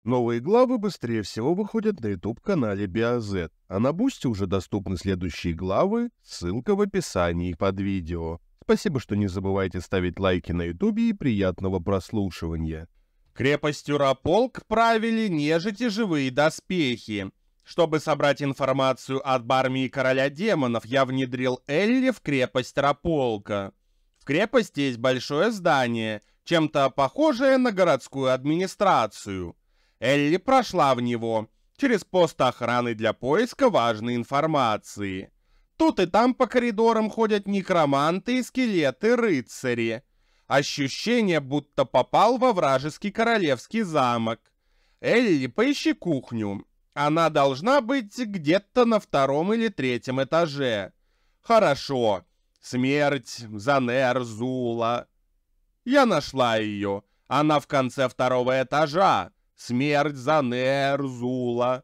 Новые главы быстрее всего выходят на YouTube-канале BioZ, а на Бусти уже доступны следующие главы, ссылка в описании под видео. Спасибо, что не забывайте ставить лайки на YouTube и приятного прослушивания. Крепостью Раполк правили нежити живые доспехи. Чтобы собрать информацию об армии короля демонов, я внедрил Элли в крепость Раполка. В крепости есть большое здание, чем-то похожее на городскую администрацию. Элли прошла в него, через пост охраны для поиска важной информации. Тут и там по коридорам ходят некроманты и скелеты-рыцари. Ощущение, будто попал во вражеский королевский замок. Элли, поищи кухню. Она должна быть где-то на 2-м или 3-м этаже. Хорошо. Смерть Занер Зула. Я нашла ее. Она в конце 2-го этажа. Смерть Занер Зула.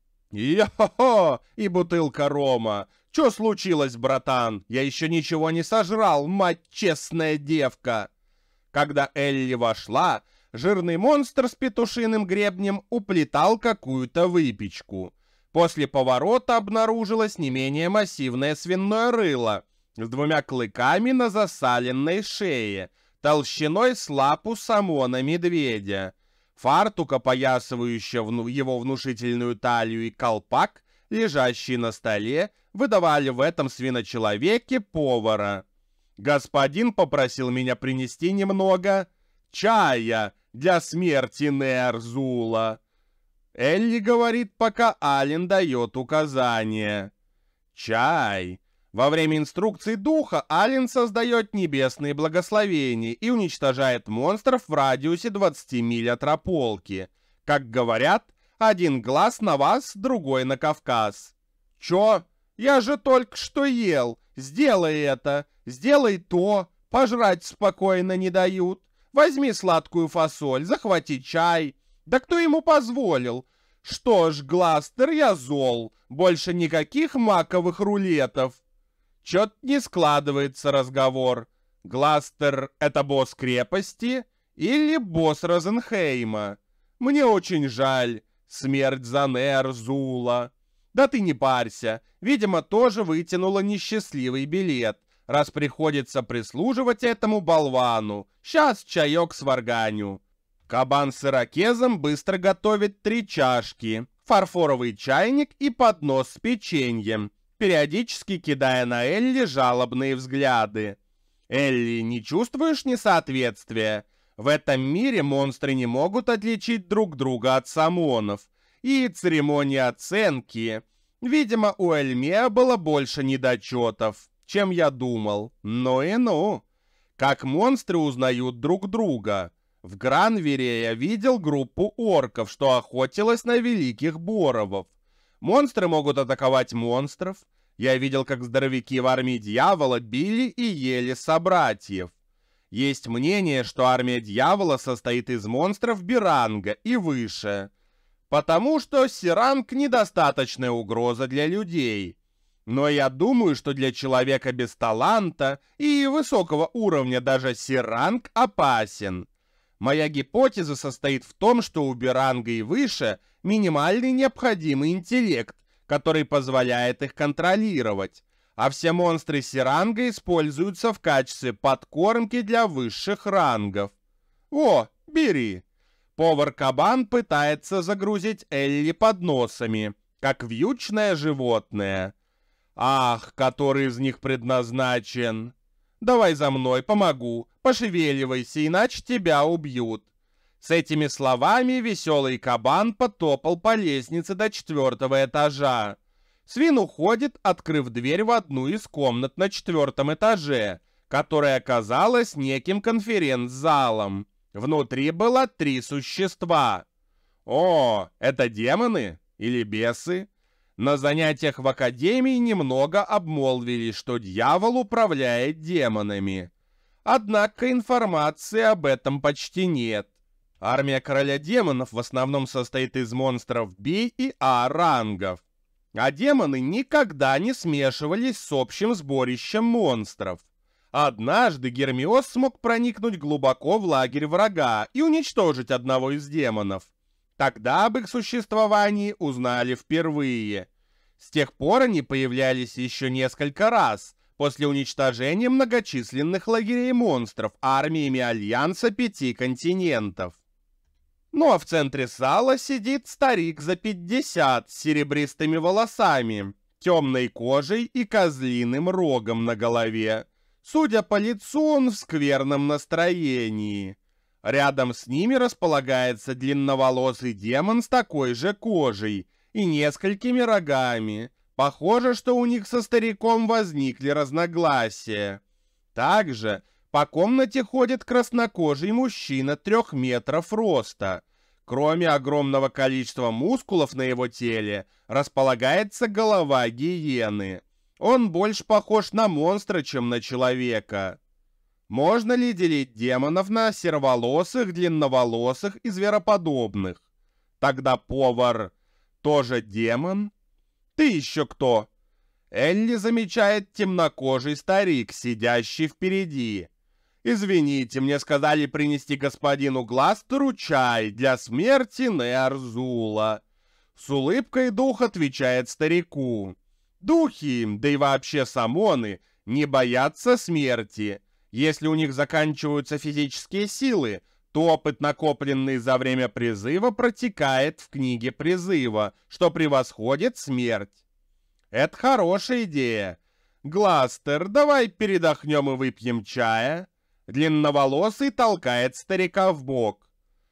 Йо-хо-хо! И бутылка рома. Чё случилось, братан? Я еще ничего не сожрал, мать честная девка. Когда Элли вошла, жирный монстр с петушиным гребнем уплетал какую-то выпечку. После поворота обнаружилось не менее массивное свиное рыло с 2 клыками на засаленной шее, толщиной с лапу самона-медведя. Фартук, опоясывающий его внушительную талию, и колпак, лежащий на столе, выдавали в этом свиночеловеке повара. Господин попросил меня принести немного чая для смерти Нерзула. Элли говорит, пока Ален дает указания. Чай. Во время инструкций духа Ален создает небесные благословения и уничтожает монстров в радиусе 20 миль от Раполки. Как говорят, один глаз на вас, другой на Кавказ. Чё? Я же только что ел. Сделай это. Сделай то. Пожрать спокойно не дают. Возьми сладкую фасоль, захвати чай. Да кто ему позволил? Что ж, Гластер, я зол. Больше никаких маковых рулетов. Чё-то не складывается разговор. Гластер — это босс крепости или босс Розенхейма? Мне очень жаль. Смерть Занер Зула. Да ты не парься. Видимо, тоже вытянула несчастливый билет, раз приходится прислуживать этому болвану. Сейчас чаек сварганю. Кабан с ирокезом быстро готовит 3 чашки, фарфоровый чайник и поднос с печеньем, периодически кидая на Элли жалобные взгляды. «Элли, не чувствуешь несоответствия? В этом мире монстры не могут отличить друг друга от самонов. И церемония оценки. Видимо, у Эльмея было больше недочетов, чем я думал. Ну и ну. Как монстры узнают друг друга? В Гранвере я видел группу орков, что охотилась на великих боровов. Монстры могут атаковать монстров. Я видел, как здоровяки в армии дьявола били и ели собратьев. Есть мнение, что армия дьявола состоит из монстров Биранга и выше, потому что Сиранг — недостаточная угроза для людей. Но я думаю, что для человека без таланта и высокого уровня даже Сиранг опасен. Моя гипотеза состоит в том, что у Биранга и выше минимальный необходимый интеллект, который позволяет их контролировать, а все монстры Сиранга используются в качестве подкормки для высших рангов. О, бери. Повар-кабан пытается загрузить Элли подносами, как вьючное животное. Ах, который из них предназначен. Давай за мной, помогу, пошевеливайся, иначе тебя убьют. С этими словами веселый кабан потопал по лестнице до 4-го этажа. Свин уходит, открыв дверь в одну из комнат на 4-м этаже, которая оказалась неким конференц-залом. Внутри было 3 существа. О, это демоны или бесы? На занятиях в академии немного обмолвились, что дьявол управляет демонами. Однако информации об этом почти нет. Армия короля демонов в основном состоит из монстров B и A рангов. А демоны никогда не смешивались с общим сборищем монстров. Однажды Гермиос смог проникнуть глубоко в лагерь врага и уничтожить одного из демонов. Тогда об их существовании узнали впервые. С тех пор они появлялись еще несколько раз, после уничтожения многочисленных лагерей монстров армиями Альянса 5 континентов. Ну а в центре зала сидит старик за 50 с серебристыми волосами, темной кожей и козлиным рогом на голове. Судя по лицу, он в скверном настроении. Рядом с ними располагается длинноволосый демон с такой же кожей и несколькими рогами. Похоже, что у них со стариком возникли разногласия. Также по комнате ходит краснокожий мужчина 3 метров роста. Кроме огромного количества мускулов на его теле, располагается голова гиены. Он больше похож на монстра, чем на человека. Можно ли делить демонов на сероволосых, длинноволосых и звероподобных? Тогда повар тоже демон? Ты еще кто? Элли замечает темнокожий старик, сидящий впереди. «Извините, мне сказали принести господину Гластеру чай для смерти Неарзула». С улыбкой дух отвечает старику. Духи, да и вообще самоны, не боятся смерти. Если у них заканчиваются физические силы, то опыт, накопленный за время призыва, протекает в книге призыва, что превосходит смерть. Это хорошая идея. Гластер, давай передохнем и выпьем чая. Длинноволосый толкает старика в бок.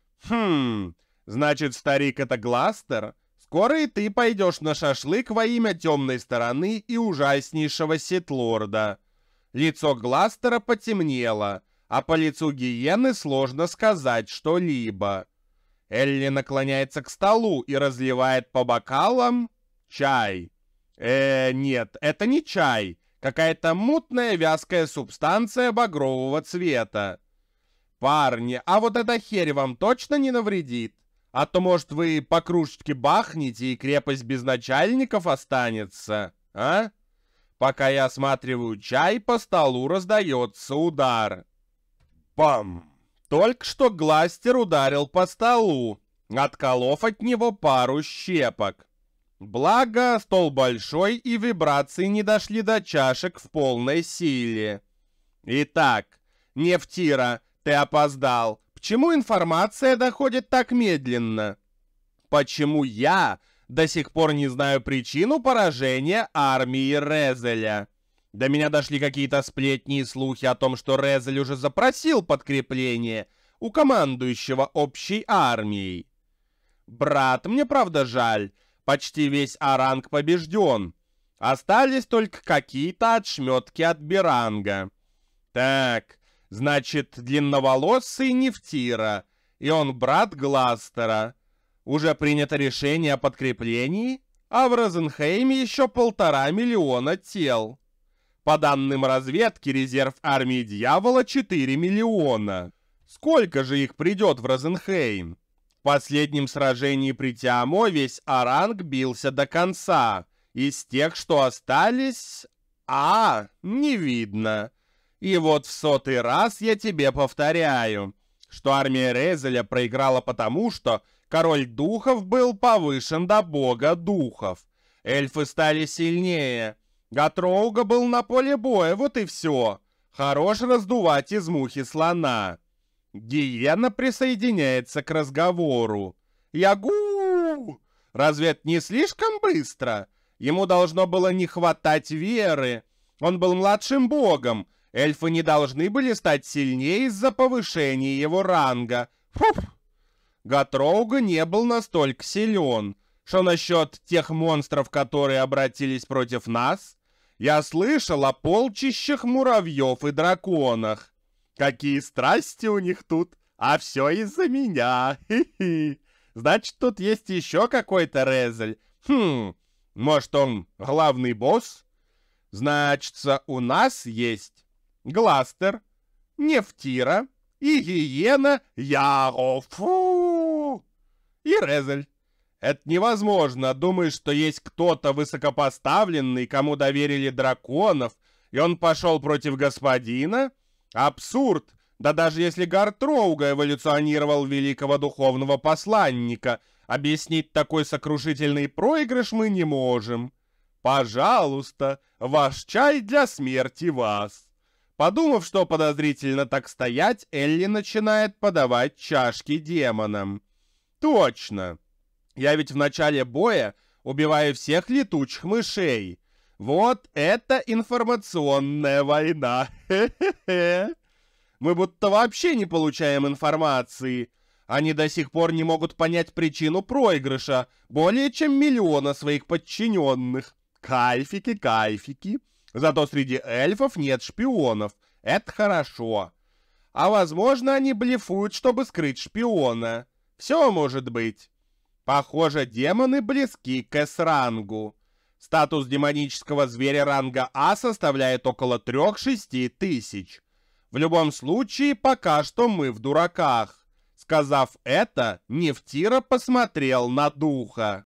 Значит, старик — это Гластер? Скоро и ты пойдешь на шашлык во имя темной стороны и ужаснейшего Ситлорда. Лицо Гластера потемнело, а по лицу гиены сложно сказать что-либо. Элли наклоняется к столу и разливает по бокалам чай. Нет, это не чай. Какая-то мутная вязкая субстанция багрового цвета. Парни, а вот эта херь вам точно не навредит? А то, может, вы по кружечке бахнете, и крепость без начальников останется, а? Пока я осматриваю чай, по столу раздается удар. Бам! Только что Гластер ударил по столу, отколов от него пару щепок. Благо, стол большой, и вибрации не дошли до чашек в полной силе. Итак, Нефтира, ты опоздал. Почему информация доходит так медленно? Почему я до сих пор не знаю причину поражения армии Резеля? До меня дошли какие-то сплетни и слухи о том, что Резель уже запросил подкрепление у командующего общей армией. Брат, мне правда жаль. Почти весь Оранг побежден. Остались только какие-то отшметки от Беранга. Так, значит, длинноволосый Нефтира, и он брат Гластера. Уже принято решение о подкреплении, а в Розенхейме еще 1,5 миллиона тел. По данным разведки, резерв армии Дьявола 4 миллиона. Сколько же их придет в Розенхейм? В последнем сражении при Тиамо весь Оранг бился до конца. Из тех, что остались... не видно. И вот в 100-й раз я тебе повторяю, что армия Резеля проиграла потому, что король духов был повышен до бога духов. Эльфы стали сильнее. Гатроуга был на поле боя, вот и все. Хорош раздувать из мухи слона. Гиена присоединяется к разговору. Ягу! Разве это не слишком быстро? Ему должно было не хватать веры. Он был младшим богом. Эльфы не должны были стать сильнее из-за повышения его ранга. Фуф! Гатроуга не был настолько силен. Что насчет тех монстров, которые обратились против нас? Я слышал о полчищах муравьев и драконах. Какие страсти у них тут, а все из-за меня. Хи-хи. Значит, тут есть еще какой-то Резель. Может, он главный босс? Значится, у нас есть Гластер, Нефтира и Гиена Ярофу и Резель. Это невозможно. Думаешь, что есть кто-то высокопоставленный, кому доверили драконов, и он пошел против господина? Абсурд! Да даже если Гартроуга эволюционировал великого духовного посланника, Объяснить такой сокрушительный проигрыш мы не можем. Пожалуйста, ваш чай для смерти вас. Подумав, что подозрительно так стоять, Элли начинает подавать чашки демонам. Точно. Я ведь в начале боя убиваю всех летучих мышей. Вот это информационная война. Хе-хе-хе. Мы будто вообще не получаем информации. Они до сих пор не могут понять причину проигрыша более чем миллиона своих подчиненных. Кайфики, кайфики. Зато среди эльфов нет шпионов. Это хорошо. А возможно, они блефуют, чтобы скрыть шпиона. Все может быть. Похоже, демоны близки к С-рангу. Статус демонического зверя ранга А составляет около 3-6 тысяч. В любом случае, пока что мы в дураках. Сказав это, Нефтира посмотрел на духа.